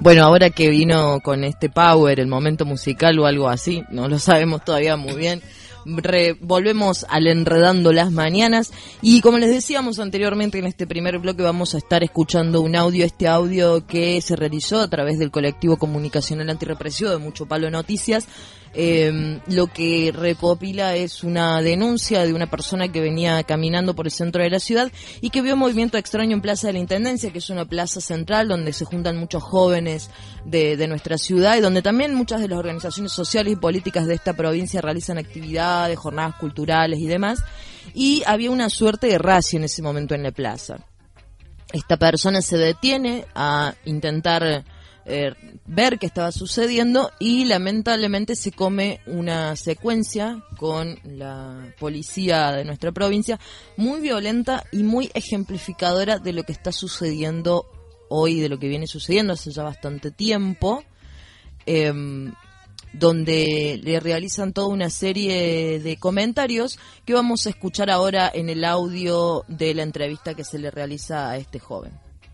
Bueno, ahora que vino con este Power, el momento musical o algo así, no lo sabemos todavía muy bien, volvemos al Enredando las Mañanas y como les decíamos anteriormente en este primer bloque vamos a estar escuchando un audio, este audio que se realizó a través del colectivo comunicacional antirrepresivo de Mucho Palo Noticias. Lo que recopila es una denuncia de una persona que venía caminando por el centro de la ciudad y que vio un movimiento extraño en Plaza de la Intendencia, que es una plaza central donde se juntan muchos jóvenes de nuestra ciudad y donde también muchas de las organizaciones sociales y políticas de esta provincia realizan actividades, jornadas culturales y demás, y había una suerte de racia en ese momento en la plaza. Esta persona se detiene a intentar ver qué estaba sucediendo y lamentablemente se come una secuencia con la policía de nuestra provincia muy violenta y muy ejemplificadora de lo que está sucediendo hoy, de lo que viene sucediendo hace ya bastante tiempo, donde le realizan toda una serie de comentarios que vamos a escuchar ahora en el audio de la entrevista que se le realiza a este joven.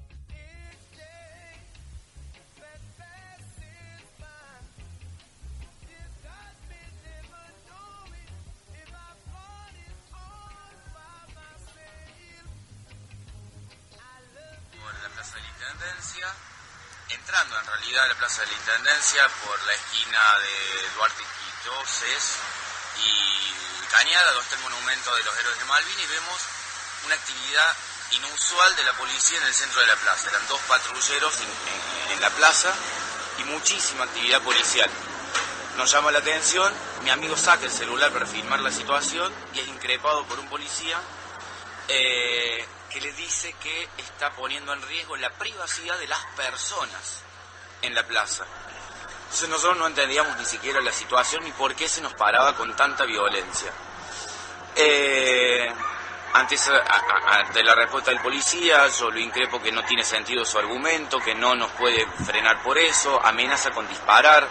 Entrando en realidad a la Plaza de la Intendencia por la esquina de Duarte Quitoses y Cañada, donde está el monumento de los héroes de Malvinas, y vemos una actividad inusual de la policía en el centro de la plaza. Eran 2 patrulleros en la plaza y muchísima actividad policial. Nos llama la atención, mi amigo saca el celular para filmar la situación y es increpado por un policía que le dice que está poniendo en riesgo la privacidad de las personas en la plaza. Entonces nosotros no entendíamos ni siquiera la situación ni por qué se nos paraba con tanta violencia. Ante la respuesta del policía, yo lo increpo que no tiene sentido su argumento, que no nos puede frenar por eso, amenaza con disparar.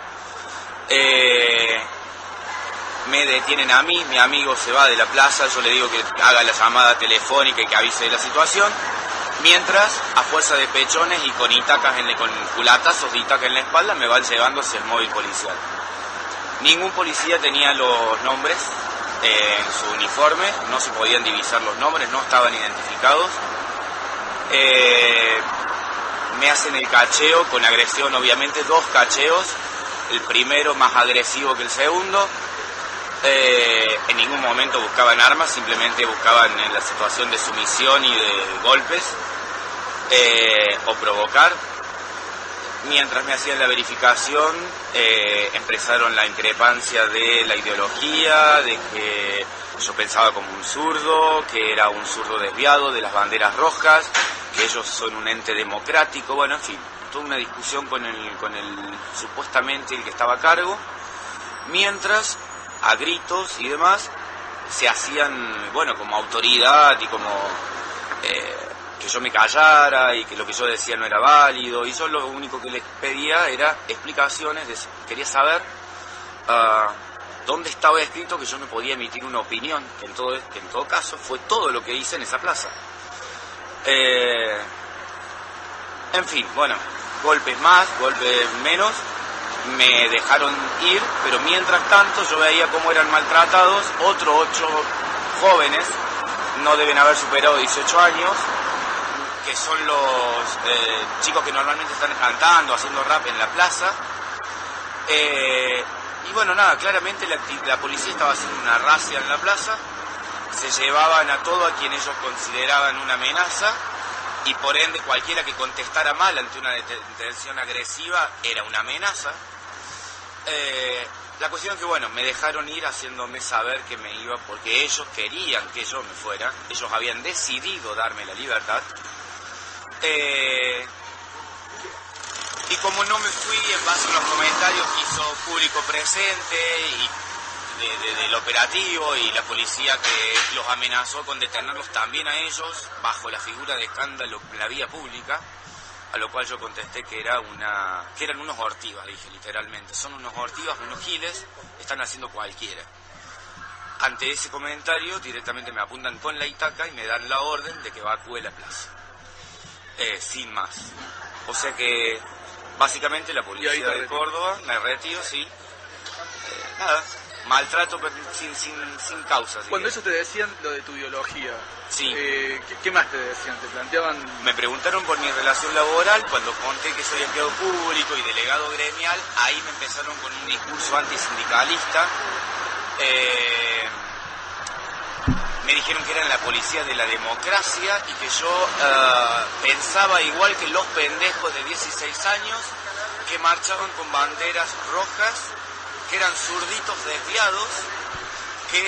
Me detienen a mí, mi amigo se va de la plaza, yo le digo que haga la llamada telefónica y que avise de la situación, mientras a fuerza de pechones y con itacas con culatazos de itaca en la espalda me van llevando hacia el móvil policial. Ningún policía tenía los nombres en su uniforme, no se podían divisar los nombres, no estaban identificados. Me hacen el cacheo con agresión, obviamente 2 cacheos, el primero más agresivo que el segundo. En ningún momento buscaban armas, simplemente buscaban en la situación de sumisión y de golpes o provocar. Mientras me hacían la verificación, empezaron la increpancia de la ideología, de que yo pensaba como un zurdo, que era un zurdo desviado de las banderas rojas, que ellos son un ente democrático, bueno, en fin, toda una discusión con el supuestamente el que estaba a cargo, mientras a gritos y demás se hacían, bueno, como autoridad y como que yo me callara y que lo que yo decía no era válido, y yo lo único que les pedía era explicaciones, quería saber dónde estaba escrito que yo no podía emitir una opinión, que en todo caso fue todo lo que hice en esa plaza. En fin, bueno, golpes más, golpes menos, me dejaron ir, pero mientras tanto yo veía cómo eran maltratados otros 8 jóvenes, no deben haber superado 18 años, que son los chicos que normalmente están cantando, haciendo rap en la plaza. Y bueno, nada, claramente la policía estaba haciendo una racia en la plaza, se llevaban a todo a quien ellos consideraban una amenaza, y por ende cualquiera que contestara mal ante una detención agresiva era una amenaza. La cuestión es que, bueno, me dejaron ir haciéndome saber que me iba porque ellos querían que yo me fuera, ellos habían decidido darme la libertad. Y como no me fui en base a los comentarios que hizo público presente y del operativo y la policía que los amenazó con detenerlos también a ellos bajo la figura de escándalo en la vía pública, a lo cual yo contesté que eran unos ortivas, dije literalmente, son unos ortivas, unos giles, están haciendo cualquiera. Ante ese comentario directamente me apuntan con la itaca y me dan la orden de que evacúe la plaza, sin más. O sea que Básicamente la policía de Córdoba, me retiro, sí. Nada, maltrato sin causa. Cuando eso te decían lo de tu ideología, sí. ¿Qué más te decían? ¿Te planteaban...? Me preguntaron por mi relación laboral, cuando conté que soy empleado público y delegado gremial, ahí me empezaron con un discurso antisindicalista. Me dijeron que eran la policía de la democracia y que yo pensaba igual que los pendejos de 16 años que marchaban con banderas rojas, que eran zurditos desviados, que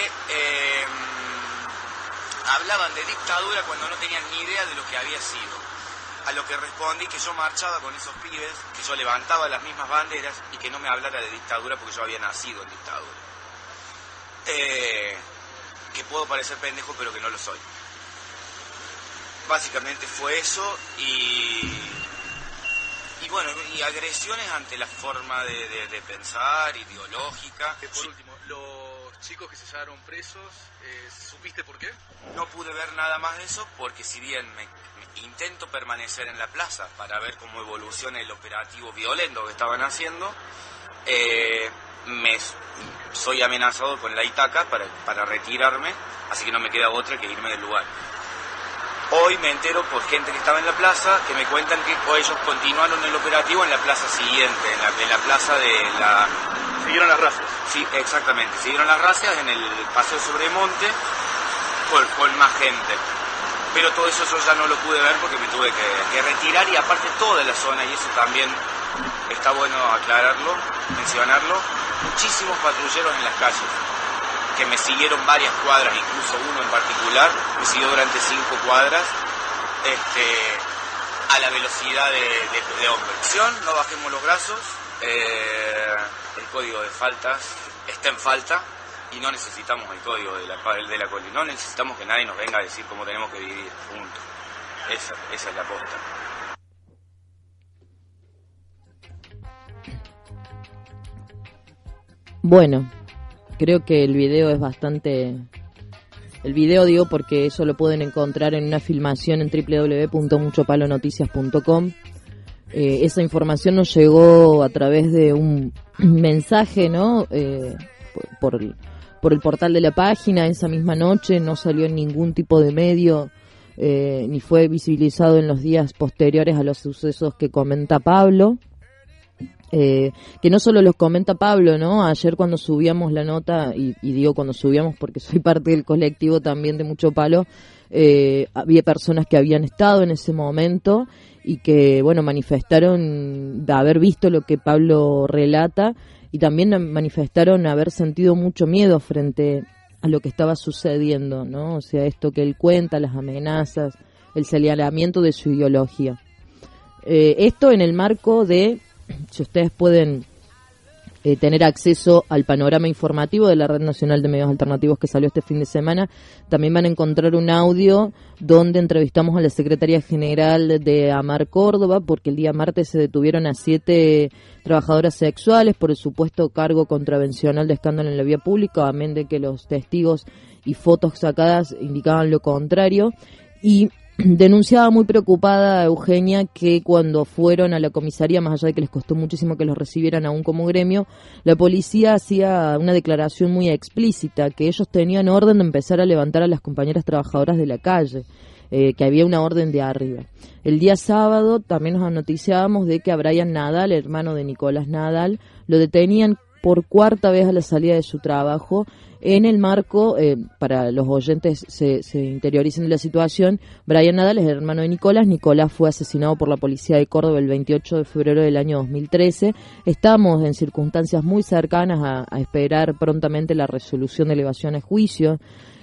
hablaban de dictadura cuando no tenían ni idea de lo que había sido. A lo que respondí que yo marchaba con esos pibes, que yo levantaba las mismas banderas y que no me hablara de dictadura porque yo había nacido en dictadura. Que puedo parecer pendejo, pero que no lo soy. Básicamente fue eso y bueno, y agresiones ante la forma de pensar, ideológica. Por último, los chicos que se llevaron presos, ¿supiste por qué? No pude ver nada más de eso porque si bien me intento permanecer en la plaza para ver cómo evoluciona el operativo violento que estaban haciendo, soy amenazado con la Itaca para retirarme, así que no me queda otra que irme del lugar. Hoy me entero por gente que estaba en la plaza que me cuentan que ellos continuaron el operativo en la plaza siguiente, en la plaza de la... ¿Siguieron las razas? Sí, exactamente, siguieron las razas en el Paseo Sobremonte con más gente. Pero todo eso yo ya no lo pude ver porque me tuve que retirar y aparte toda la zona, y eso también está bueno aclararlo, mencionarlo, muchísimos patrulleros en las calles que me siguieron varias cuadras, incluso uno en particular me siguió durante 5 cuadras a la velocidad de hombre. No bajemos los brazos, el código de faltas está en falta y no necesitamos el código de la coli, no necesitamos que nadie nos venga a decir cómo tenemos que vivir, punto. Esa es la posta. Bueno, creo que el video es bastante... El video digo porque eso lo pueden encontrar en una filmación en www.muchopalonoticias.com. Esa información nos llegó a través de un mensaje, ¿no? Por el portal de la página. Esa misma noche no salió en ningún tipo de medio, ni fue visibilizado en los días posteriores a los sucesos que comenta Pablo. Que no solo los comenta Pablo, ¿no? Ayer cuando subíamos la nota, y digo cuando subíamos porque soy parte del colectivo también de Mucho Palo, había personas que habían estado en ese momento y que, bueno, manifestaron de haber visto lo que Pablo relata y también manifestaron haber sentido mucho miedo frente a lo que estaba sucediendo, ¿no? O sea, esto que él cuenta, las amenazas, el señalamiento de su ideología. Esto en el marco de... Si ustedes pueden tener acceso al panorama informativo de la Red Nacional de Medios Alternativos que salió este fin de semana, también van a encontrar un audio donde entrevistamos a la secretaria general de AMAR Córdoba, porque el día martes se detuvieron a 7 trabajadoras sexuales por el supuesto cargo contravencional de escándalo en la vía pública, amén de que los testigos y fotos sacadas indicaban lo contrario. Y denunciaba muy preocupada Eugenia que cuando fueron a la comisaría, más allá de que les costó muchísimo que los recibieran aún como gremio, la policía hacía una declaración muy explícita, que ellos tenían orden de empezar a levantar a las compañeras trabajadoras de la calle, que había una orden de arriba. El día sábado también nos noticiábamos de que a Brian Nadal, hermano de Nicolás Nadal, lo detenían por 4ª vez a la salida de su trabajo. En el marco, para los oyentes se interioricen de la situación, Brian Nadal es el hermano de Nicolás. Nicolás fue asesinado por la policía de Córdoba el 28 de febrero del año 2013. Estamos en circunstancias muy cercanas a esperar prontamente la resolución de elevación a juicio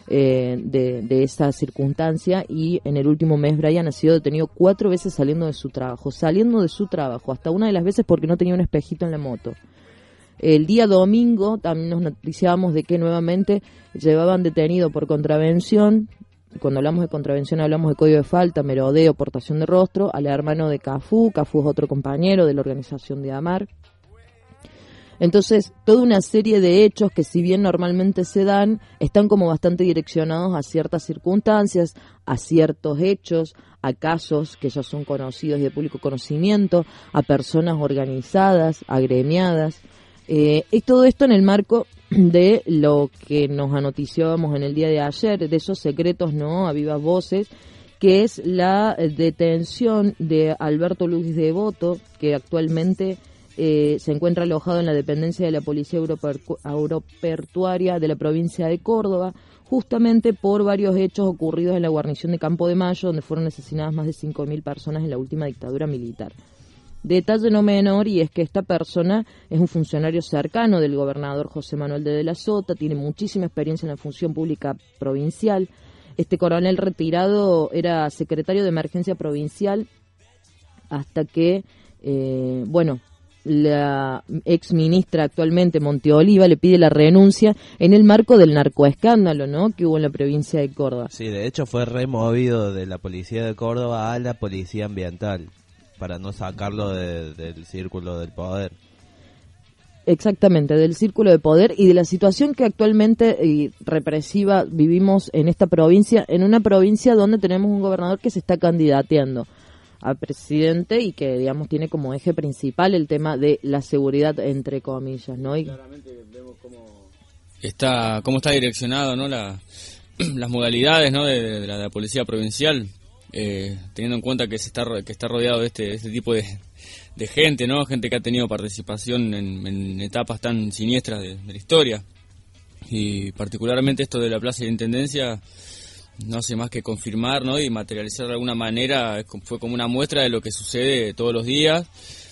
de esa circunstancia, y en el último mes Brian ha sido detenido 4 veces saliendo de su trabajo, hasta una de las veces porque no tenía un espejito en la moto. El día domingo también nos noticiábamos de que nuevamente llevaban detenido por contravención. Cuando hablamos de contravención hablamos de código de falta, merodeo, portación de rostro, al hermano de Cafú. Cafú es otro compañero de la organización de AMAR. Entonces, toda una serie de hechos que si bien normalmente se dan, están como bastante direccionados a ciertas circunstancias, a ciertos hechos, a casos que ya son conocidos y de público conocimiento, a personas organizadas, agremiadas, y todo esto en el marco de lo que nos anoticiábamos en el día de ayer, de esos secretos, ¿no?, a vivas voces, que es la detención de Alberto Luis Devoto, que actualmente se encuentra alojado en la dependencia de la Policía Aeroportuaria de la provincia de Córdoba, justamente por varios hechos ocurridos en la guarnición de Campo de Mayo, donde fueron asesinadas más de 5.000 personas en la última dictadura militar. Detalle no menor, y es que esta persona es un funcionario cercano del gobernador José Manuel de la Sota, tiene muchísima experiencia en la función pública provincial. Este coronel retirado era secretario de Emergencia Provincial hasta que, la ex ministra actualmente, Monteoliva, le pide la renuncia en el marco del narcoescándalo, ¿no?, que hubo en la provincia de Córdoba. Sí, de hecho fue removido de la policía de Córdoba a la policía ambiental para no sacarlo del círculo del poder. Exactamente, del círculo de poder y de la situación que actualmente represiva vivimos en esta provincia, en una provincia donde tenemos un gobernador que se está candidateando a presidente y que, digamos, tiene como eje principal el tema de la seguridad, entre comillas, ¿no? Y claramente vemos cómo está direccionado, ¿no?, las modalidades, ¿no?, de la policía provincial, teniendo en cuenta que está rodeado de este tipo de gente, ¿no?, gente que ha tenido participación en etapas tan siniestras de la historia, y particularmente esto de la Plaza de la Intendencia no hace más que confirmar, ¿no?, y materializar de alguna manera. Fue como una muestra de lo que sucede todos los días.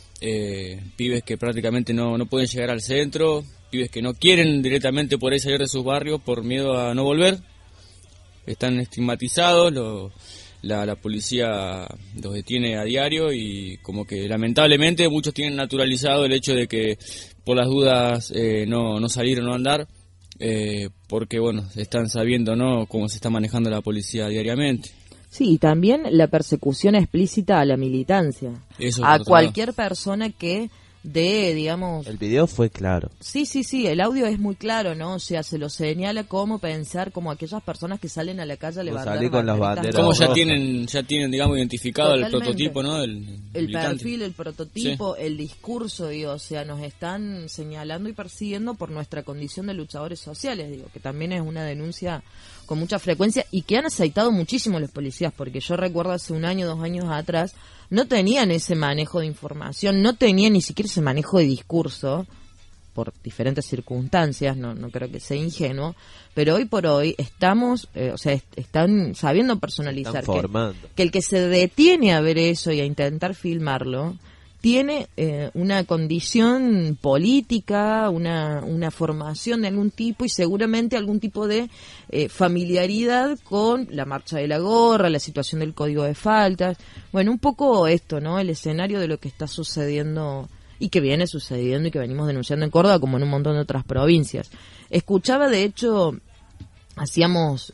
Pibes que prácticamente no pueden llegar al centro, pibes que no quieren directamente por ahí salir de sus barrios por miedo a no volver, están estigmatizados, la policía los detiene a diario, y como que lamentablemente muchos tienen naturalizado el hecho de que por las dudas no salir o no andar, porque están sabiendo, ¿no?, cómo se está manejando la policía diariamente. Sí, y también la persecución explícita a la militancia, a cualquier persona que digamos... El video fue claro. Sí, el audio es muy claro, ¿no? O sea, se lo señala cómo pensar, como aquellas personas que salen a la calle a levantar salir con las banderas. Como ya tienen, digamos, identificado el prototipo, ¿no? El perfil, el prototipo, sí, el discurso, digo, o sea, nos están señalando y persiguiendo por nuestra condición de luchadores sociales, digo, que también es una denuncia con mucha frecuencia y que han aceitado muchísimo los policías, porque yo recuerdo hace 1 año, 2 años atrás, no tenían ese manejo de información, no tenían ni siquiera ese manejo de discurso, por diferentes circunstancias, no creo que sea ingenuo, pero hoy por hoy estamos, están sabiendo personalizar, que el que se detiene a ver eso y a intentar filmarlo, tiene una condición política, una formación de algún tipo y seguramente algún tipo de familiaridad con la marcha de la gorra, la situación del código de faltas. Bueno, un poco esto, ¿no? El escenario de lo que está sucediendo y que viene sucediendo y que venimos denunciando en Córdoba como en un montón de otras provincias. Escuchaba, de hecho, hacíamos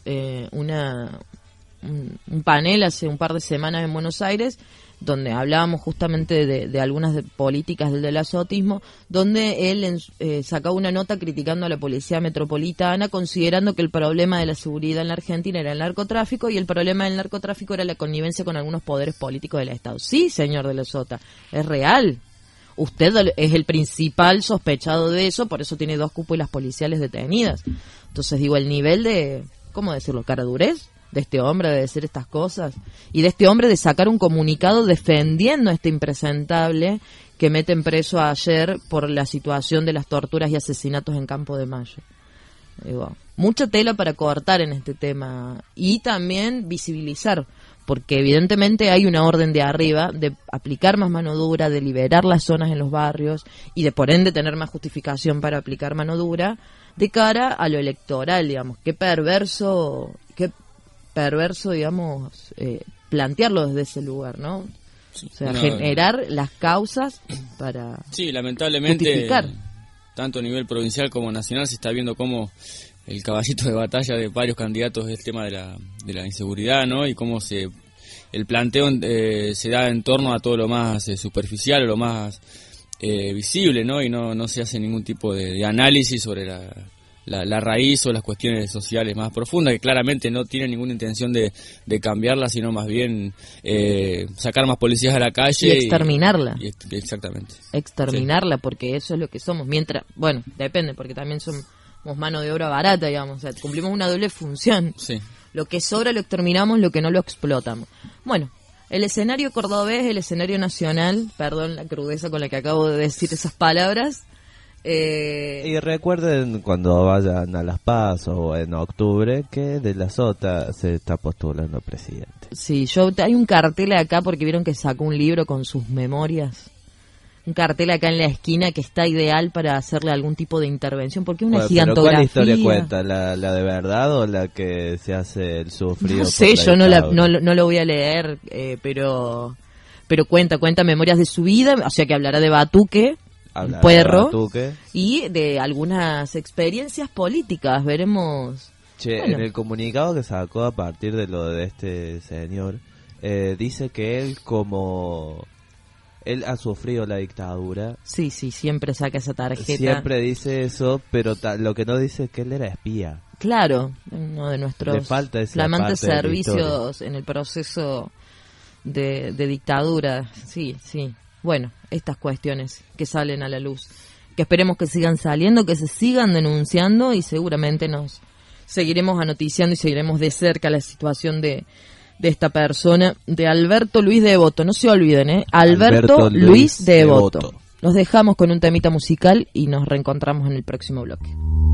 un panel hace un par de semanas en Buenos Aires, donde hablábamos justamente de algunas políticas del delazotismo, donde él sacaba una nota criticando a la policía metropolitana, considerando que el problema de la seguridad en la Argentina era el narcotráfico y el problema del narcotráfico era la connivencia con algunos poderes políticos del Estado. Sí, señor de la Sota, es real. Usted es el principal sospechado de eso, por eso tiene 2 cúpulas policiales detenidas. Entonces, digo, el nivel de, ¿cómo decirlo?, caradurez de este hombre de decir estas cosas y de este hombre de sacar un comunicado defendiendo a este impresentable que meten preso ayer por la situación de las torturas y asesinatos en Campo de Mayo. Digo, mucha tela para cortar en este tema y también visibilizar, porque evidentemente hay una orden de arriba de aplicar más mano dura, de liberar las zonas en los barrios y de por ende tener más justificación para aplicar mano dura de cara a lo electoral, digamos. Qué perverso, digamos, plantearlo desde ese lugar, ¿no? Sí, o sea, generar las causas para lamentablemente, justificar. Tanto a nivel provincial como nacional se está viendo cómo el caballito de batalla de varios candidatos es el tema de la inseguridad, ¿no? Y cómo el planteo se da en torno a todo lo más superficial, o lo más visible, ¿no? Y no se hace ningún tipo de análisis sobre la raíz o las cuestiones sociales más profundas, que claramente no tienen ninguna intención de cambiarla, sino más bien sacar más policías a la calle. Y exterminarla. Exactamente. Exterminarla, sí. Porque eso es lo que somos. Mientras, bueno, depende, porque también somos mano de obra barata, digamos. O sea, cumplimos una doble función. Sí. Lo que sobra lo exterminamos, lo que no lo explotamos. Bueno, el escenario cordobés, el escenario nacional, perdón la crudeza con la que acabo de decir esas palabras. Y recuerden cuando vayan a Las PASO o en octubre que De la Sota se está postulando presidente. Sí, hay un cartel acá porque vieron que sacó un libro con sus memorias. Un cartel acá en la esquina que está ideal para hacerle algún tipo de intervención, porque es una gigantografía. ¿Pero cuál historia cuenta? ¿La de verdad o la que se hace el sufrido? No sé, yo no lo voy a leer, pero cuenta memorias de su vida, o sea que hablará de Batuque, un puerro, y de algunas experiencias políticas, veremos. Che, bueno. En el comunicado que sacó a partir de lo de este señor, dice que él ha sufrido la dictadura. Sí, siempre saca esa tarjeta. Siempre dice eso, pero lo que no dice es que él era espía. Claro, uno de nuestros flamantes servicios en el proceso de dictadura. Sí. Bueno, estas cuestiones que salen a la luz, que esperemos que sigan saliendo, que se sigan denunciando y seguramente nos seguiremos anoticiando y seguiremos de cerca la situación de esta persona, de Alberto Luis Devoto. No se olviden, Alberto Luis Devoto. Los dejamos con un temita musical y nos reencontramos en el próximo bloque.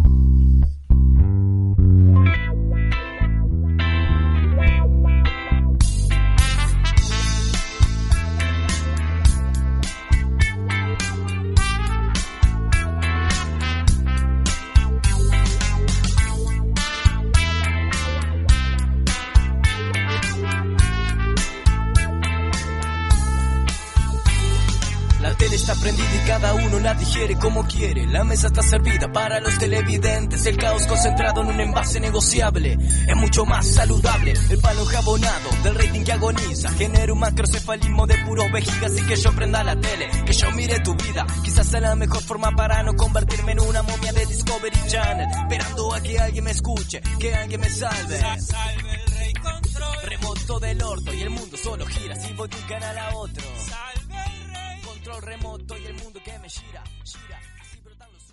Está prendida y cada uno la digiere como quiere. La mesa está servida para los televidentes. El caos concentrado en un envase negociable es mucho más saludable. El palo jabonado del rating que agoniza genera un macrocefalismo de puros vejigas. Y que yo prenda la tele, que yo mire tu vida. Quizás sea la mejor forma para no convertirme en una momia de Discovery Channel, esperando a que alguien me escuche, que alguien me salve. Salve el rey control. Remoto del orto y el mundo solo gira si voy de un canal a otro. Salve el rey. Control remoto y el mundo que me gira.